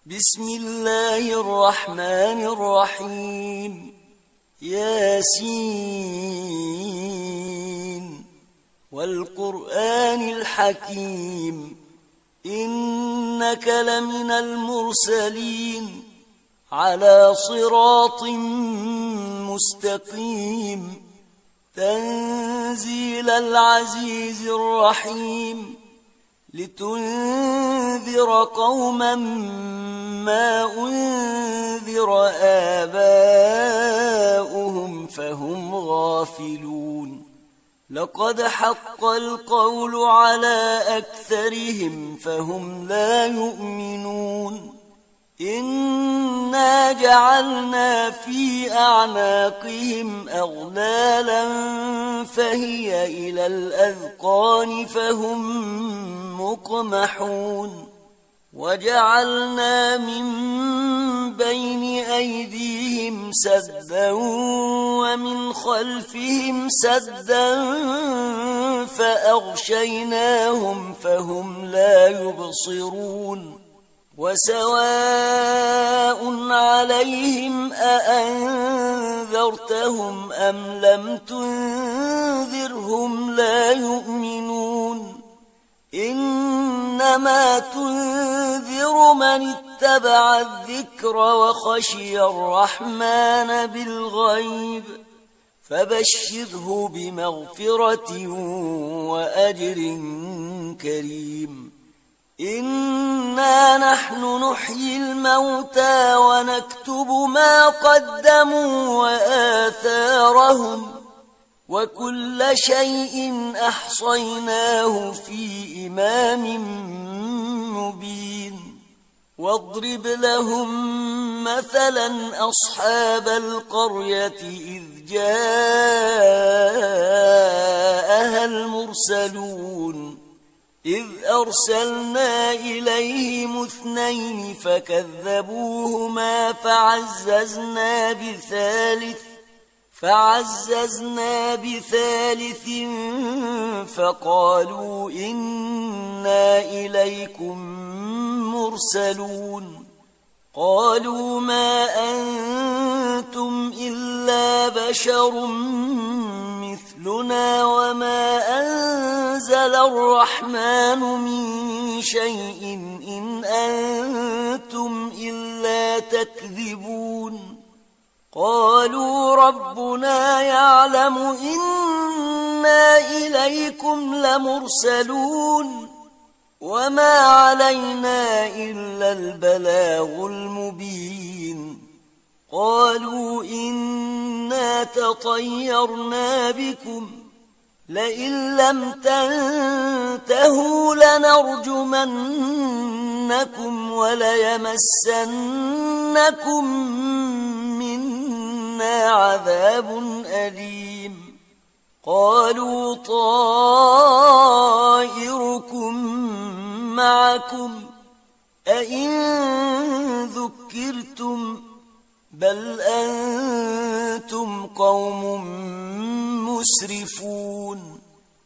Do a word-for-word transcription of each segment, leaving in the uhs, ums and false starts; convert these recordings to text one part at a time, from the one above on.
بسم الله الرحمن الرحيم. ياسين والقرآن الحكيم إنك لمن المرسلين على صراط مستقيم تنزيل العزيز الرحيم لتنذر قوما ما أنذر آباؤهم فهم غافلون. لقد حق القول على أكثرهم فهم لا يؤمنون. إنا جعلنا في أعناقهم أغلالا فهي إلى الأذقان فهم مقمحون. وجعلنا من بين أيديهم سدا ومن خلفهم سدا فأغشيناهم فهم لا يبصرون. وسواء عليهم أأنذرتهم أم لم تنذرهم لا يؤمنون. إنما تنذر من اتبع الذكر وخشي الرحمن بالغيب فبشره بمغفرة وأجر كريم. إنا نحن نحيي الموتى ونكتب ما قدموا وآثارهم وكل شيء أحصيناه في إمام مبين. واضرب لهم مثلا أصحاب القرية إذ جاءها المرسلون إذ أرسلنا إليهم اثنين فكذبوهما فعززنا بثالث فعززنا بثالث فقالوا إنا إليكم مرسلون. قالوا ما أنتم إلا بشر مثلنا وما أنزل الرحمن من شيء إن أنتم إلا تكذبون. قالوا ربنا يعلم إنا إليكم لمرسلون وما علينا إلا البلاغ المبين. قالوا إنا تطيرنا بكم لئن لم تنتهوا لنرجمنكم وليمسنكم منا عذاب أليم. قالوا طائركم معكم أئن ذكرتم بل أنتم قوم مسرفون.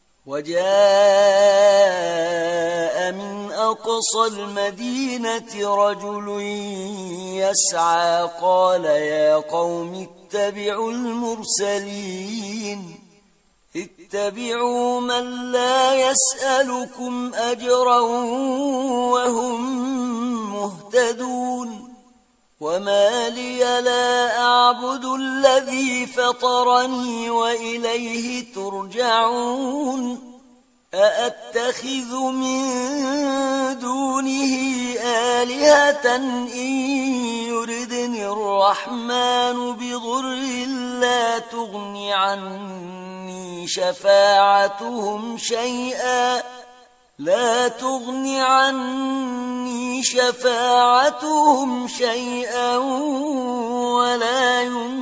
وجاء من أقصى المدينة رجل يسعى قال يا قوم اتبعوا المرسلين اتبعوا من لا يسألكم أجرا وهم مهتدون. وما لي لا أعبد الذي فطرني وإليه ترجعون. أأتخذ من دونه آلهة إن يردني الرحمن بضر لا تغن عني شفاعتهم شيئا لا تغن عني شفاعتهم شيئا ولا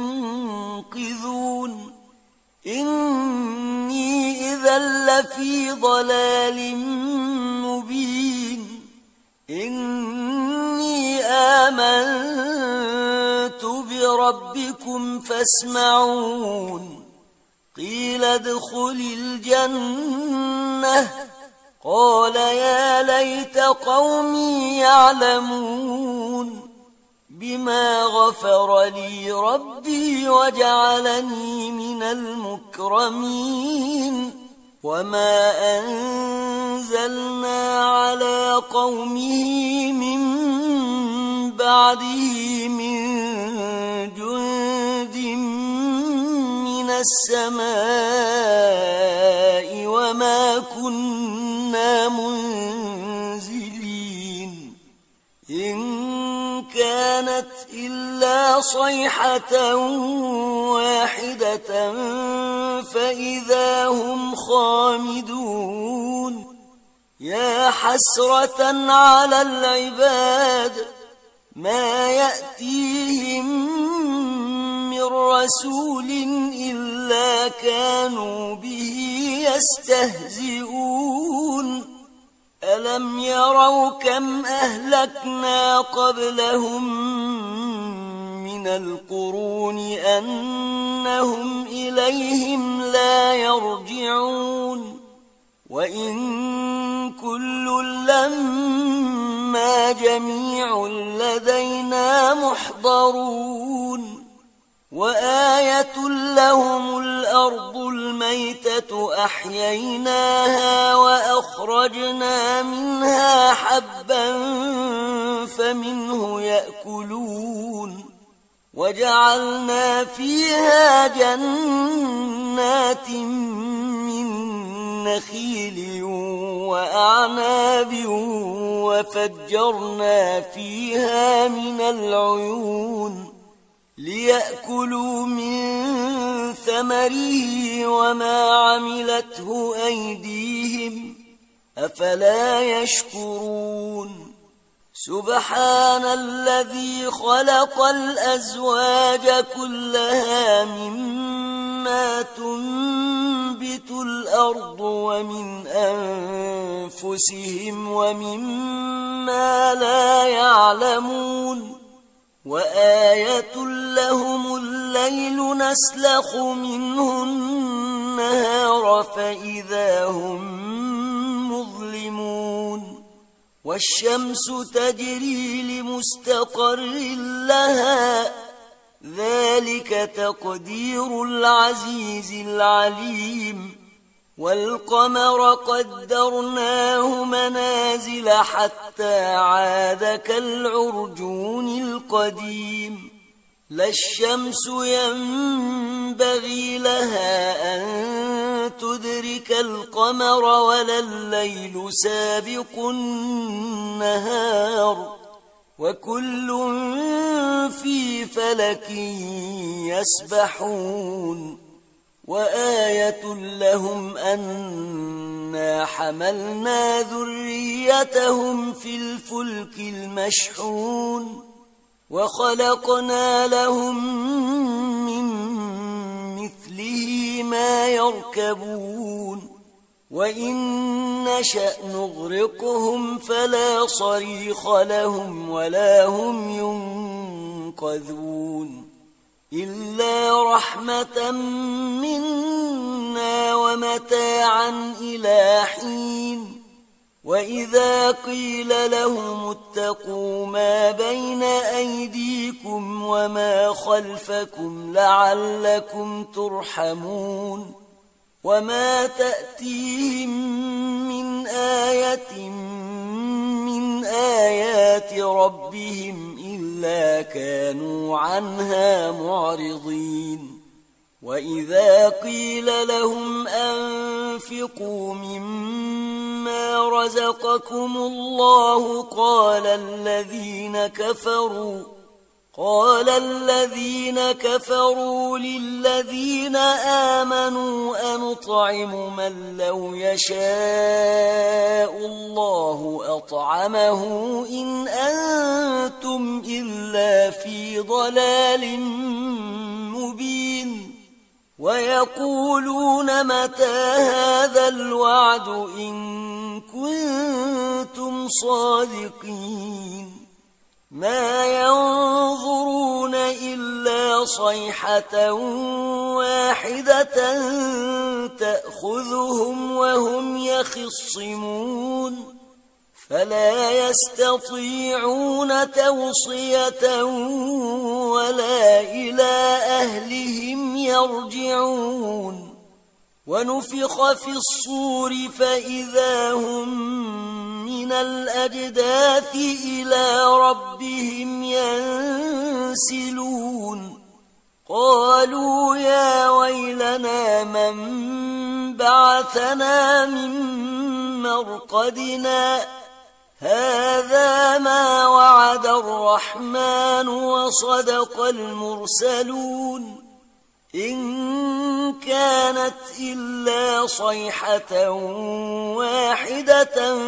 ينقذون. إني إذا لفي ضلال مبين. إني آمنت بربكم فاسمعون. قيل ادخل الجنة قال يا ليت قومي يعلمون غفر لي ربي وجعلني من المكرمين وما أنزلنا على قومه من بعده من جند من السماء وما كنا منزلين إن كانت إلا صيحة واحدة فإذا هم خامدون يا حسرة على العباد ما يأتيهم من رسول إلا كانوا به يستهزئون ألم يروا كم أهلكنا قبلهم من القرون أنهم إليهم لا يرجعون وإن كل لما جميع لدينا محضرون وآية لهم الأرض الميتة أحييناها وأخرجنا منها حبا فمنه يأكلون وجعلنا فيها جنات من نخيل وأعناب وفجرنا فيها من العيون ليأكلوا من ثمره وما عملته أيديهم أفلا يشكرون سبحان الذي خلق الأزواج كلها مما تنبت الأرض ومن أنفسهم ومما لا يعلمون وآية لهم الليل نسلخ منه النهار فإذا هم مظلمون والشمس تجري لمستقر لها ذلك تقدير العزيز العليم والقمر قدرناه منازل حتى عاد كالعرجون القديم لا الشمس ينبغي لها أن تدرك القمر ولا الليل سابق النهار وكل في فلك يسبحون وآية لهم أنا حملنا ذريتهم في الفلك المشحون وخلقنا لهم من مثله ما يركبون وإن نشأ نغرقهم فلا صريخ لهم ولا هم ينقذون إلا رحمة منا ومتاعا إلى حين وإذا قيل لهم اتقوا ما بين أيديكم وما خلفكم لعلكم ترحمون وما تأتيهم من آية من آيات ربهم إلا كانوا عنها معرضين وإذا قيل لهم أنفقوا مما رزقكم الله قال الذين كفروا قال الذين كفروا للذين آمنوا أنطعم من لو يشاء الله أطعمه إن أنتم إلا في ضلال مبين ويقولون متى هذا الوعد إن كنتم صادقين ما ينظرون إلا صيحة واحدة تأخذهم وهم يخصمون فلا يستطيعون توصية ولا إلى أهلهم يرجعون ونفخ في الصور فإذا هم من الأجداث إلى ربهم ينسلون قالوا يا ويلنا من بعثنا من مرقدنا هذا ما وعد الرحمن وصدق المرسلون إن كانت إلا صيحة واحدة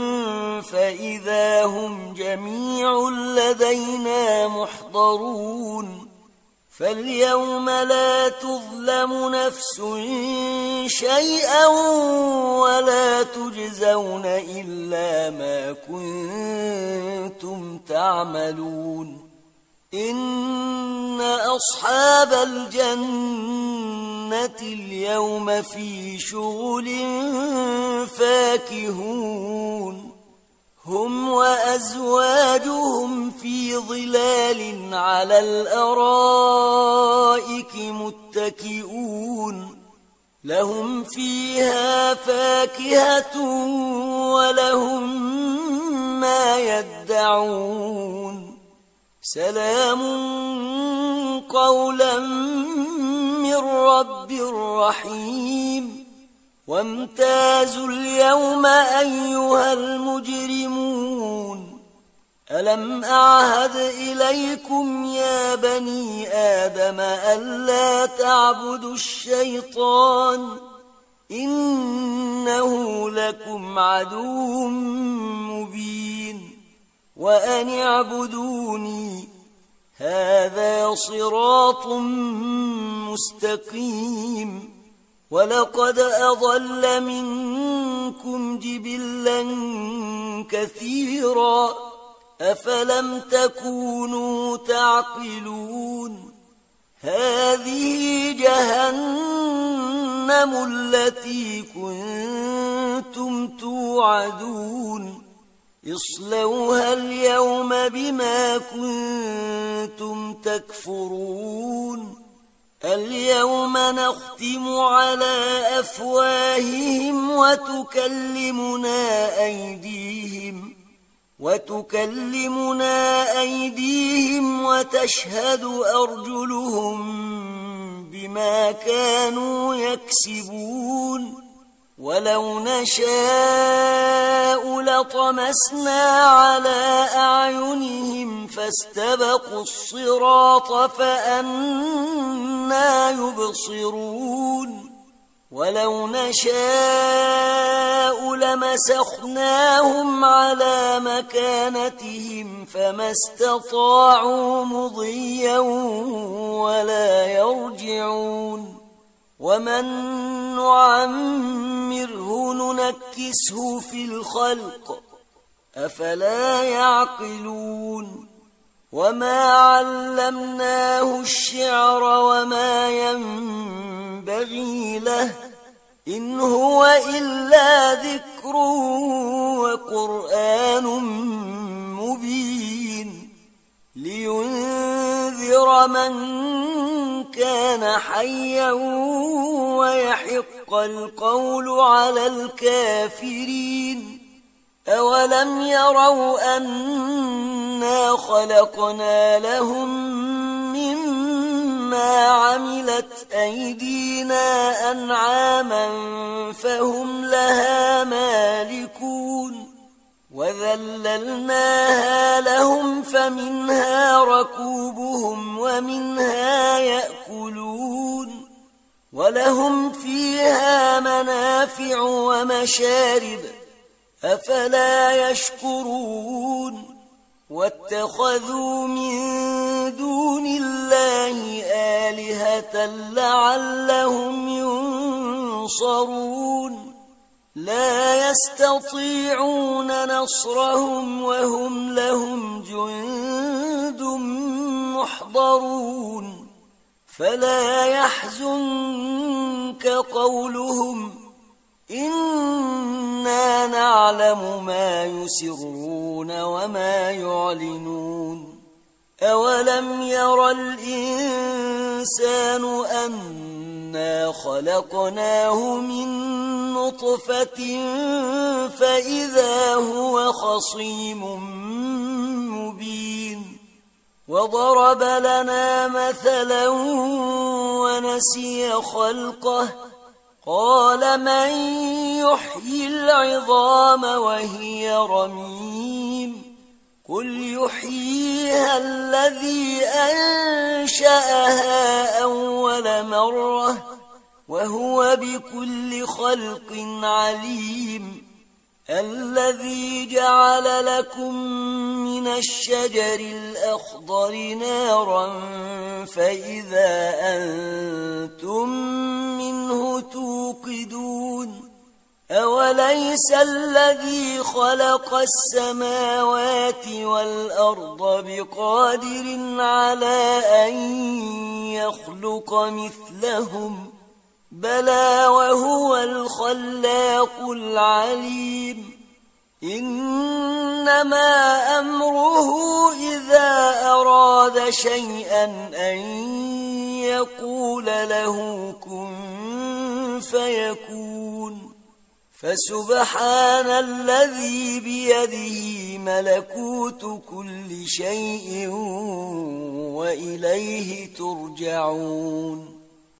فإذا هم جميع لدينا محضرون فاليوم لا تظلم نفس شيئا ولا تجزون إلا ما كنتم تعملون إن أصحاب الجنة اليوم في شغل فاكهون هم وأزواجهم في ظلال على الأرائك متكئون لهم فيها فاكهة ولهم ما يدعون سلام قولا من رب رحيم وامتازوا اليوم أيها المجرمون ألم أعهد إليكم يا بني آدم ألا تعبدوا الشيطان إنه لكم عدو مبين وأن اعبدوني هذا صراط مستقيم ولقد أضل منكم جبلا كثيرا أفلم تكونوا تعقلون هذه جهنم التي كنتم توعدون اصلوها اليوم بما كنتم تكفرون اليوم نختم على أفواههم وتكلمنا أيديهم وتكلمنا أيديهم وتشهد أرجلهم بما كانوا يكسبون ولو نشاء لطمسنا على أعينهم فاستبقوا الصراط فأنى يبصرون ولو نشاء لمسخناهم على مكانتهم فما استطاعوا مضيا ولا يرجعون ومن نعمره ننكسه في الخلق أفلا يعقلون وما علمناه الشعر وما ينبغي له إن هو إلا ذكر وقرآن مبين لينذر من كان حيا ويحق القول على الكافرين أولم يروا أنا خلقنا لهم مما عملت أيدينا أنعاما فهم لها مالكون وذللناها لهم فمنها ركوبهم ومنها يأكلون ولهم فيها منافع ومشارب أفلا يشكرون واتخذوا من دون الله آلهة لعلهم ينصرون لا يستطيعون نصرهم وهم لهم جند محضرون فلا يحزنك قولهم إنا نعلم ما يسرون وما يعلنون أولم ير الإنسان أنا خلقناه من نطفة فإذا هو خصيم مبين وضرب لنا مثلا ونسي خلقه قال من يحيي العظام وهي رميم قل يحييها الذي أنشأها أول مرة وهو بكل خلق عليم الذي جعل لكم من الشجر الأخضر نارا فإذا أنتم منه توقدون أوليس الذي خلق السماوات والأرض بقادر على أن يخلق مثلهم بلى وهو الخلاق العليم إنما أمره إذا أراد شيئا أن يقول له كن فيكون فسبحان الذي بيده ملكوت كل شيء وإليه ترجعون